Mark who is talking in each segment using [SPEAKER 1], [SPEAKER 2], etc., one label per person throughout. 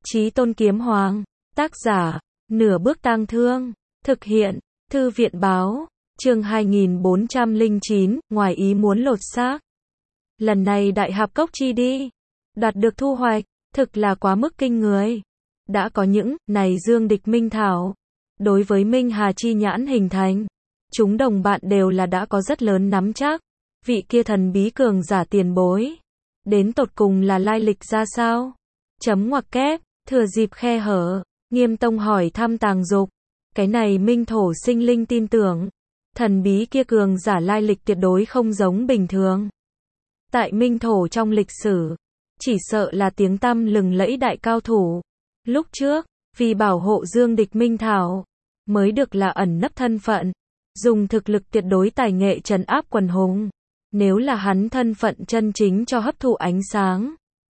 [SPEAKER 1] Chí Tôn Kiếm Hoàng. Tác giả, Nửa Bước Tang Thương. Thực hiện, Thư viện báo. Chương 2409, ngoài ý muốn lột xác. Lần này Đại Hạp Cốc chi đi, đạt được thu hoạch, thực là quá mức kinh người. Đã có những, này dương địch minh thảo. Đối với Minh Hà chi nhãn hình thành, chúng đồng bạn đều là đã có rất lớn nắm chắc. Vị kia thần bí cường giả tiền bối, đến tột cùng là lai lịch ra sao? Chấm ngoặc kép, thừa dịp khe hở, Nghiêm Tông hỏi thăm Tàng Dục. Cái này Minh Thổ sinh linh tin tưởng, thần bí kia cường giả lai lịch tuyệt đối không giống bình thường. Tại Minh Thổ trong lịch sử, chỉ sợ là tiếng tăm lừng lẫy đại cao thủ. Lúc trước, vì bảo hộ dương địch Minh Thảo, mới được là ẩn nấp thân phận, dùng thực lực tuyệt đối tài nghệ trấn áp quần hùng. Nếu là hắn thân phận chân chính cho hấp thụ ánh sáng,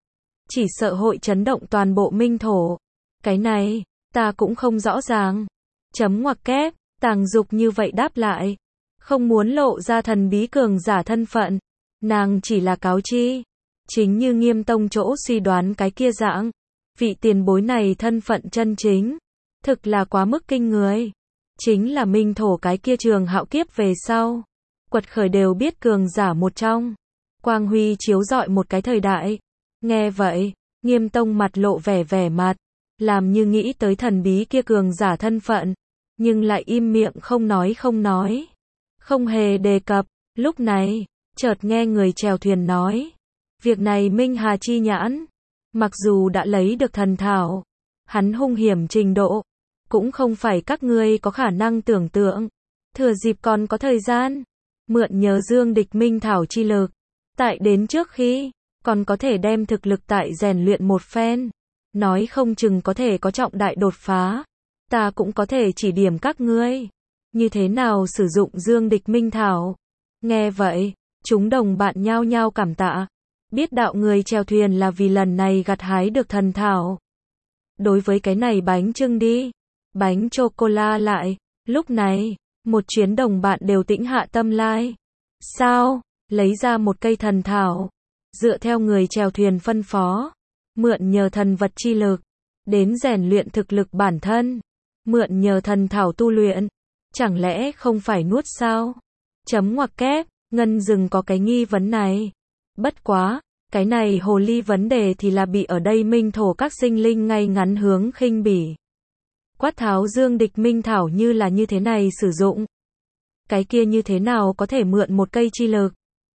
[SPEAKER 1] chỉ sợ hội chấn động toàn bộ Minh Thổ. Cái này, ta cũng không rõ ràng. Chấm ngoặc kép, Tàng Dục như vậy đáp lại. Không muốn lộ ra thần bí cường giả thân phận. Nàng chỉ là cáo chi. Chính như Nghiêm Tông chỗ suy đoán cái kia dạng. Vị tiền bối này thân phận chân chính, thực là quá mức kinh người. Chính là Minh Thổ cái kia Trường Hạo kiếp về sau, quật khởi đều biết cường giả một trong. Quang huy chiếu rọi một cái thời đại. Nghe vậy, Nghiêm Tông mặt lộ vẻ mặt, làm như nghĩ tới thần bí kia cường giả thân phận, nhưng lại im miệng không nói. Không hề đề cập. Lúc này, chợt nghe người chèo thuyền nói, việc này Minh Hà chi nhãn, mặc dù đã lấy được thần thảo, hắn hung hiểm trình độ, cũng không phải các ngươi có khả năng tưởng tượng. Thừa dịp còn có thời gian, mượn nhờ dương địch Minh Thảo chi lực, tại đến trước khi, còn có thể đem thực lực tại rèn luyện một phen, nói không chừng có thể có trọng đại đột phá. Ta cũng có thể chỉ điểm các ngươi, như thế nào sử dụng dương địch Minh Thảo. Nghe vậy, chúng đồng bạn nhao nhao cảm tạ, biết đạo người chèo thuyền là vì lần này gặt hái được thần thảo. Đối với cái này bánh chưng đi, bánh chocola lại, lúc này, một chuyến đồng bạn đều tĩnh hạ tâm lai. Sao? Lấy ra một cây thần thảo, dựa theo người chèo thuyền phân phó, mượn nhờ thần vật chi lực, đến rèn luyện thực lực bản thân, mượn nhờ thần thảo tu luyện, chẳng lẽ không phải nuốt sao? Chấm ngoặc kép, Ngân Dừng có cái nghi vấn này. Bất quá, cái này hồ ly vấn đề thì là bị ở đây Minh Thổ các sinh linh ngay ngắn hướng khinh bỉ. Quát tháo dương địch Minh Thảo như là như thế này sử dụng. Cái kia như thế nào có thể mượn một cây chi lực?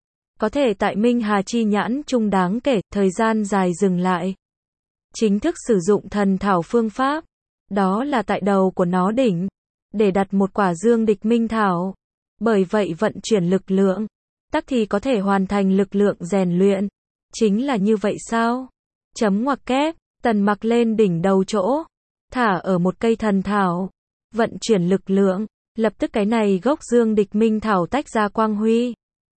[SPEAKER 1] Có thể tại Minh Hà chi nhãn trung đáng kể, thời gian dài dừng lại. Chính thức sử dụng thần thảo phương pháp, đó là tại đầu của nó đỉnh, để đặt một quả dương địch Minh Thảo. Bởi vậy vận chuyển lực lượng, tắc thì có thể hoàn thành lực lượng rèn luyện. Chính là như vậy sao? Chấm ngoặc kép, Tần Mặc lên đỉnh đầu chỗ, thả ở một cây thần thảo, vận chuyển lực lượng, lập tức cái này gốc dương địch Minh Thảo tách ra quang huy.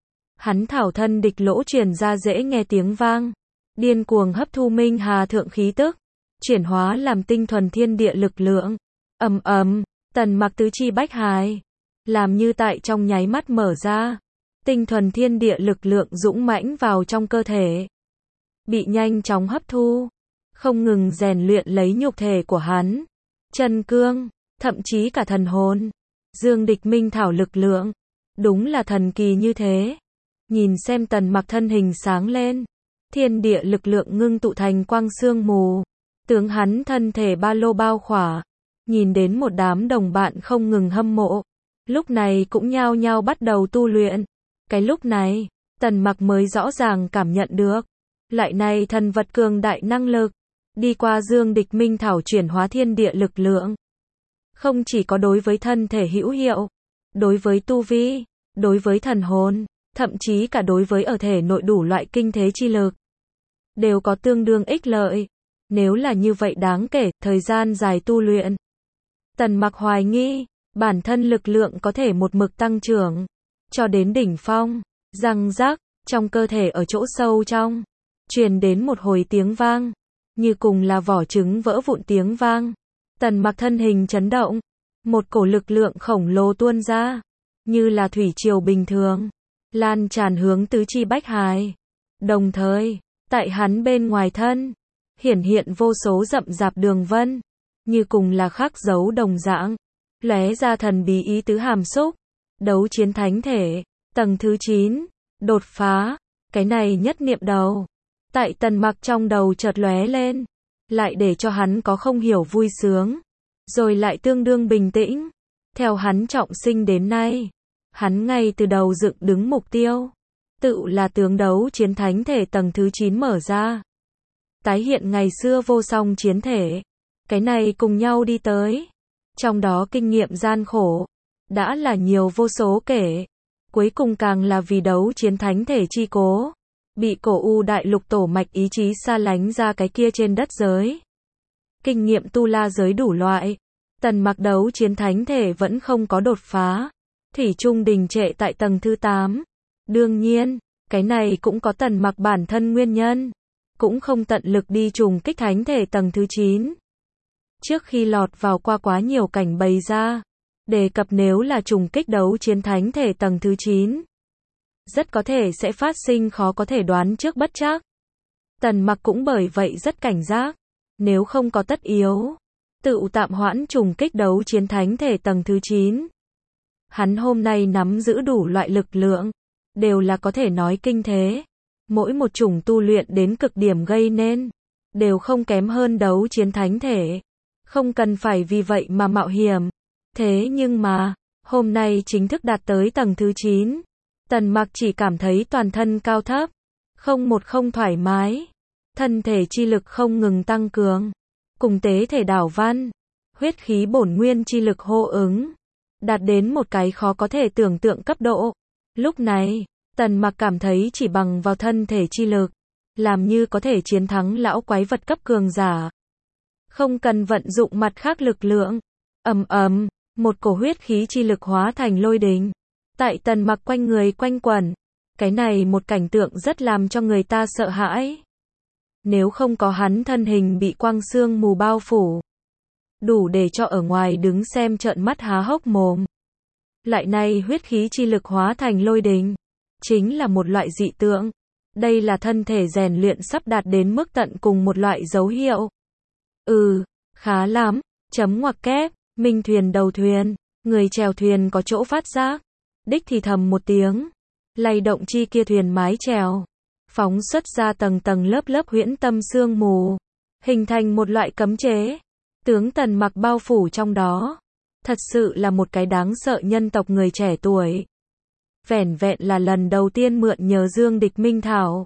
[SPEAKER 1] Hắn thảo thân địch lỗ truyền ra dễ nghe tiếng vang, điên cuồng hấp thu Minh Hà thượng khí tức, chuyển hóa làm tinh thuần thiên địa lực lượng. Ầm ầm, Tần Mặc tứ chi bách hài, làm như tại trong nháy mắt mở ra, tinh thuần thiên địa lực lượng dũng mãnh vào trong cơ thể, bị nhanh chóng hấp thu, không ngừng rèn luyện lấy nhục thể của hắn, chân cương, thậm chí cả thần hồn. Dương địch Minh Thảo lực lượng, đúng là thần kỳ như thế. Nhìn xem Tần Mặc thân hình sáng lên, thiên địa lực lượng ngưng tụ thành quang sương mù, tướng hắn thân thể ba lô bao khỏa. Nhìn đến một đám đồng bạn không ngừng hâm mộ, lúc này cũng nhao nhao bắt đầu tu luyện. Cái lúc này, Tần Mặc mới rõ ràng cảm nhận được, lại này thần vật cường đại năng lực, đi qua dương địch Minh Thảo chuyển hóa thiên địa lực lượng. Không chỉ có đối với thân thể hữu hiệu, đối với tu vi, đối với thần hồn, thậm chí cả đối với ở thể nội đủ loại kinh thế chi lực, đều có tương đương ích lợi. Nếu là như vậy đáng kể, thời gian dài tu luyện, Tần Mặc hoài nghi, bản thân lực lượng có thể một mực tăng trưởng, cho đến đỉnh phong. Răng rắc, trong cơ thể ở chỗ sâu trong, truyền đến một hồi tiếng vang, như cùng là vỏ trứng vỡ vụn tiếng vang. Tần Mặc thân hình chấn động, một cổ lực lượng khổng lồ tuôn ra, như là thủy triều bình thường, lan tràn hướng tứ chi bách hài. Đồng thời, tại hắn bên ngoài thân, hiển hiện vô số rậm rạp đường vân, như cùng là khắc dấu đồng dạng, lóe ra thần bí ý tứ hàm xúc. Đấu chiến thánh thể, tầng thứ 9, đột phá, cái này nhất niệm đầu. Tại Tần Mặc trong đầu chợt lóe lên, lại để cho hắn có không hiểu vui sướng, rồi lại tương đương bình tĩnh. Theo hắn trọng sinh đến nay, hắn ngay từ đầu dựng đứng mục tiêu, tự là tướng đấu chiến thánh thể tầng thứ 9 mở ra. Tái hiện ngày xưa vô song chiến thể, cái này cùng nhau đi tới. Trong đó kinh nghiệm gian khổ, đã là nhiều vô số kể. Cuối cùng càng là vì đấu chiến thánh thể chi cố, bị cổ u đại lục tổ mạch ý chí xa lánh ra cái kia trên đất giới. Kinh nghiệm tu la giới đủ loại, Tần Mặc đấu chiến thánh thể vẫn không có đột phá, thủy chung đình trệ tại tầng thứ 8. Đương nhiên, cái này cũng có Tần Mặc bản thân nguyên nhân, cũng không tận lực đi trùng kích thánh thể tầng thứ 9. Trước khi lọt vào qua quá nhiều cảnh bày ra, đề cập nếu là trùng kích đấu chiến thánh thể tầng thứ 9, rất có thể sẽ phát sinh khó có thể đoán trước bất trắc. Tần Mặc cũng bởi vậy rất cảnh giác, nếu không có tất yếu, tự tạm hoãn trùng kích đấu chiến thánh thể tầng thứ 9. Hắn hôm nay nắm giữ đủ loại lực lượng, đều là có thể nói kinh thế. Mỗi một chủng tu luyện đến cực điểm gây nên, đều không kém hơn đấu chiến thánh thể. Không cần phải vì vậy mà mạo hiểm. Thế nhưng mà, hôm nay chính thức đạt tới tầng thứ 9. Tần Mặc chỉ cảm thấy toàn thân cao thấp, không thoải mái. Thân thể chi lực không ngừng tăng cường. Cùng tế thể đảo văn, huyết khí bổn nguyên chi lực hô ứng, đạt đến một cái khó có thể tưởng tượng cấp độ. Lúc này, Tần Mặc cảm thấy chỉ bằng vào thân thể chi lực, làm như có thể chiến thắng lão quái vật cấp cường giả. Không cần vận dụng mặt khác lực lượng. Ầm ầm, một cổ huyết khí chi lực hóa thành lôi đình, tại Tần Mặc quanh người quanh quẩn. Cái này một cảnh tượng rất làm cho người ta sợ hãi. Nếu không có hắn thân hình bị quang sương mù bao phủ, đủ để cho ở ngoài đứng xem trợn mắt há hốc mồm. Lại này huyết khí chi lực hóa thành lôi đình, chính là một loại dị tượng. Đây là thân thể rèn luyện sắp đạt đến mức tận cùng một loại dấu hiệu. Khá lắm, chấm ngoặc kép, minh thuyền đầu thuyền, người chèo thuyền có chỗ phát giác, đích thì thầm một tiếng, lay động chi kia thuyền mái chèo, phóng xuất ra tầng tầng lớp lớp huyễn tâm sương mù, hình thành một loại cấm chế, tướng Tần Mặc bao phủ trong đó. Thật sự là một cái đáng sợ nhân tộc người trẻ tuổi. Vẻn vẹn là lần đầu tiên mượn nhờ Dương Địch Minh Thảo,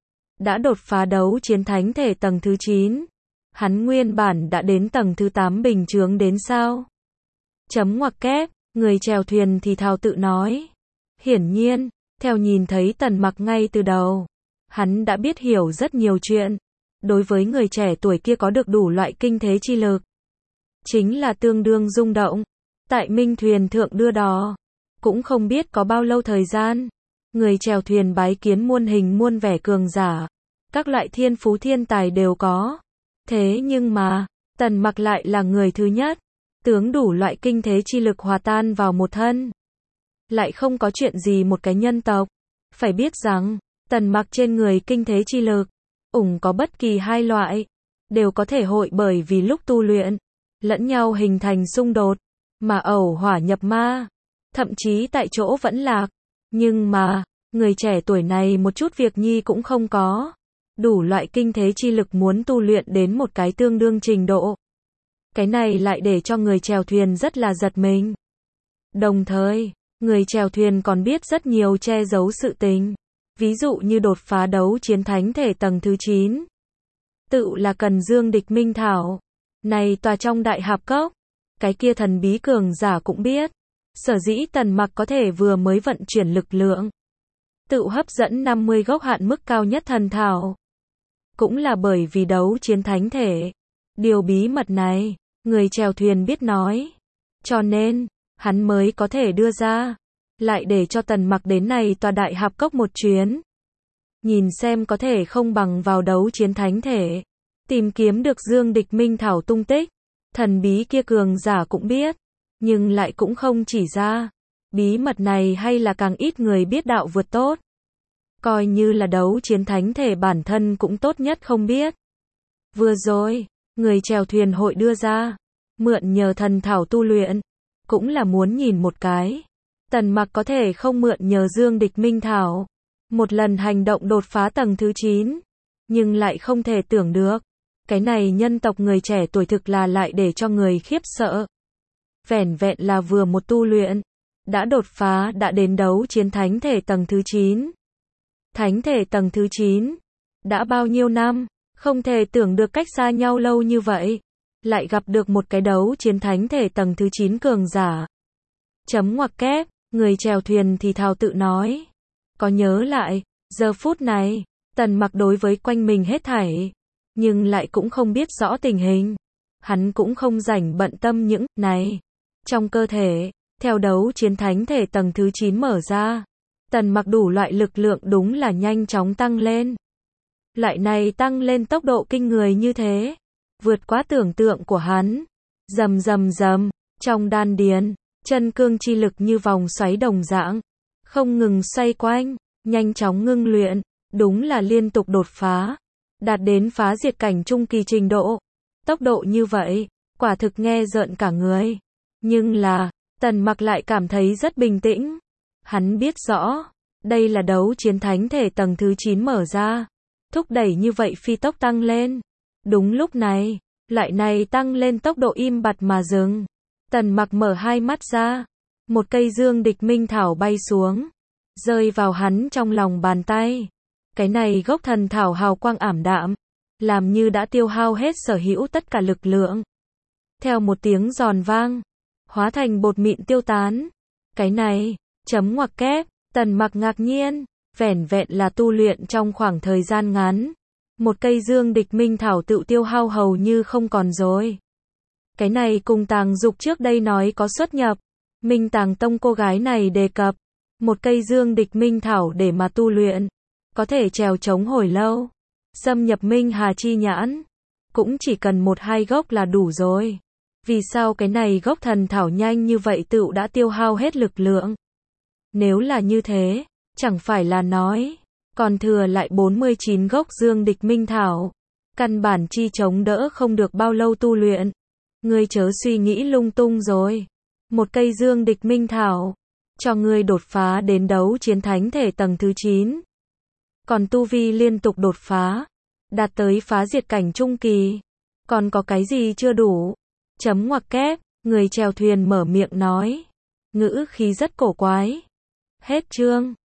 [SPEAKER 1] đã đột phá đấu chiến thánh thể tầng thứ 9. Hắn nguyên bản đã đến tầng thứ 8 bình chướng đến sao? Chấm ngoặc kép, người chèo thuyền thì thào tự nói. Hiển nhiên, theo nhìn thấy Tần Mặc ngay từ đầu, hắn đã biết hiểu rất nhiều chuyện. Đối với người trẻ tuổi kia có được đủ loại kinh thế chi lực, chính là tương đương rung động. Tại minh thuyền thượng đưa đò, cũng không biết có bao lâu thời gian, người chèo thuyền bái kiến muôn hình muôn vẻ cường giả, các loại thiên phú thiên tài đều có. Thế nhưng mà, Tần Mặc lại là người thứ nhất, tướng đủ loại kinh thế chi lực hòa tan vào một thân. Lại không có chuyện gì một cái nhân tộc. Phải biết rằng, Tần Mặc trên người kinh thế chi lực, có bất kỳ hai loại, đều có thể hội bởi vì lúc tu luyện, lẫn nhau hình thành xung đột, mà ẩu hỏa nhập ma, thậm chí tại chỗ vẫn lạc. Nhưng mà, người trẻ tuổi này một chút việc nhi cũng không có. Đủ loại kinh thế chi lực muốn tu luyện đến một cái tương đương trình độ. Cái này lại để cho người chèo thuyền rất là giật mình. Đồng thời, người chèo thuyền còn biết rất nhiều che giấu sự tình. Ví dụ như đột phá đấu chiến thánh thể tầng thứ 9. Tự là cần Dương Địch Minh Thảo. Này tòa trong đại hạp cốc, cái kia thần bí cường giả cũng biết. Sở dĩ Tần Mặc có thể vừa mới vận chuyển lực lượng, tự hấp dẫn 50 gốc hạn mức cao nhất thần thảo. Cũng là bởi vì đấu chiến thánh thể. Điều bí mật này, người chèo thuyền biết nói. Cho nên, hắn mới có thể đưa ra. Lại để cho Tần Mặc đến này tòa đại hạp cốc một chuyến. Nhìn xem có thể không bằng vào đấu chiến thánh thể. Tìm kiếm được Dương Địch Minh Thảo tung tích. Thần bí kia cường giả cũng biết. Nhưng lại cũng không chỉ ra. Bí mật này hay là càng ít người biết đạo vượt tốt. Coi như là đấu chiến thánh thể bản thân cũng tốt nhất không biết. Vừa rồi, người chèo thuyền hội đưa ra, mượn nhờ thần thảo tu luyện, cũng là muốn nhìn một cái. Tần Mặc có thể không mượn nhờ Dương Địch Minh Thảo, một lần hành động đột phá tầng thứ 9, nhưng lại không thể tưởng được, cái này nhân tộc người trẻ tuổi thực là lại để cho người khiếp sợ. Vẻn vẹn là vừa một tu luyện, đã đột phá đã đến đấu chiến thánh thể tầng thứ 9. Thánh thể tầng thứ 9, đã bao nhiêu năm, không thể tưởng được cách xa nhau lâu như vậy, lại gặp được một cái đấu chiến thánh thể tầng thứ 9 cường giả. Chấm ngoặc kép, người chèo thuyền thì thào tự nói. Có nhớ lại, giờ phút này, Tần Mặc đối với quanh mình hết thảy, nhưng lại cũng không biết rõ tình hình. Hắn cũng không rảnh bận tâm những này. Trong cơ thể, theo đấu chiến thánh thể tầng thứ 9 mở ra, Tần Mặc đủ loại lực lượng đúng là nhanh chóng tăng lên. Loại này tăng lên tốc độ kinh người như thế, vượt quá tưởng tượng của hắn. Rầm rầm rầm, trong đan điền, chân cương chi lực như vòng xoáy đồng dạng, không ngừng xoay quanh, nhanh chóng ngưng luyện, đúng là liên tục đột phá, đạt đến phá diệt cảnh trung kỳ trình độ. Tốc độ như vậy, quả thực nghe rợn cả người. Nhưng là, Tần Mặc lại cảm thấy rất bình tĩnh. Hắn biết rõ, đây là đấu chiến thánh thể tầng thứ 9 mở ra, thúc đẩy như vậy phi tốc tăng lên. Đúng lúc này, loại này tăng lên tốc độ im bặt mà dừng. Tần Mặc mở hai mắt ra, một cây Dương Địch Minh Thảo bay xuống, rơi vào hắn trong lòng bàn tay. Cái này gốc thần thảo hào quang ảm đạm, làm như đã tiêu hao hết sở hữu tất cả lực lượng. Theo một tiếng giòn vang, hóa thành bột mịn tiêu tán. Cái này, chấm ngoặc kép, Tần Mặc ngạc nhiên, vẻn vẹn là tu luyện trong khoảng thời gian ngắn, một cây Dương Địch Minh Thảo tự tiêu hao hầu như không còn rồi. Cái này cùng Tàng Dục trước đây nói có xuất nhập, Minh Tàng Tông cô gái này đề cập, một cây Dương Địch Minh Thảo để mà tu luyện, có thể trèo chống hồi lâu, xâm nhập Minh Hà chi nhãn, cũng chỉ cần 1-2 gốc là đủ rồi. Vì sao cái này gốc thần thảo nhanh như vậy tựu đã tiêu hao hết lực lượng? Nếu là như thế, chẳng phải là nói, còn thừa lại 49 gốc Dương Địch Minh Thảo, căn bản chi chống đỡ không được bao lâu tu luyện. Ngươi chớ suy nghĩ lung tung rồi. Một cây Dương Địch Minh Thảo, cho ngươi đột phá đến đấu chiến thánh thể tầng thứ 9. Còn tu vi liên tục đột phá, đạt tới phá diệt cảnh trung kỳ. Còn có cái gì chưa đủ? Chấm ngoặc kép, người chèo thuyền mở miệng nói. Ngữ khí rất cổ quái. Hết chương.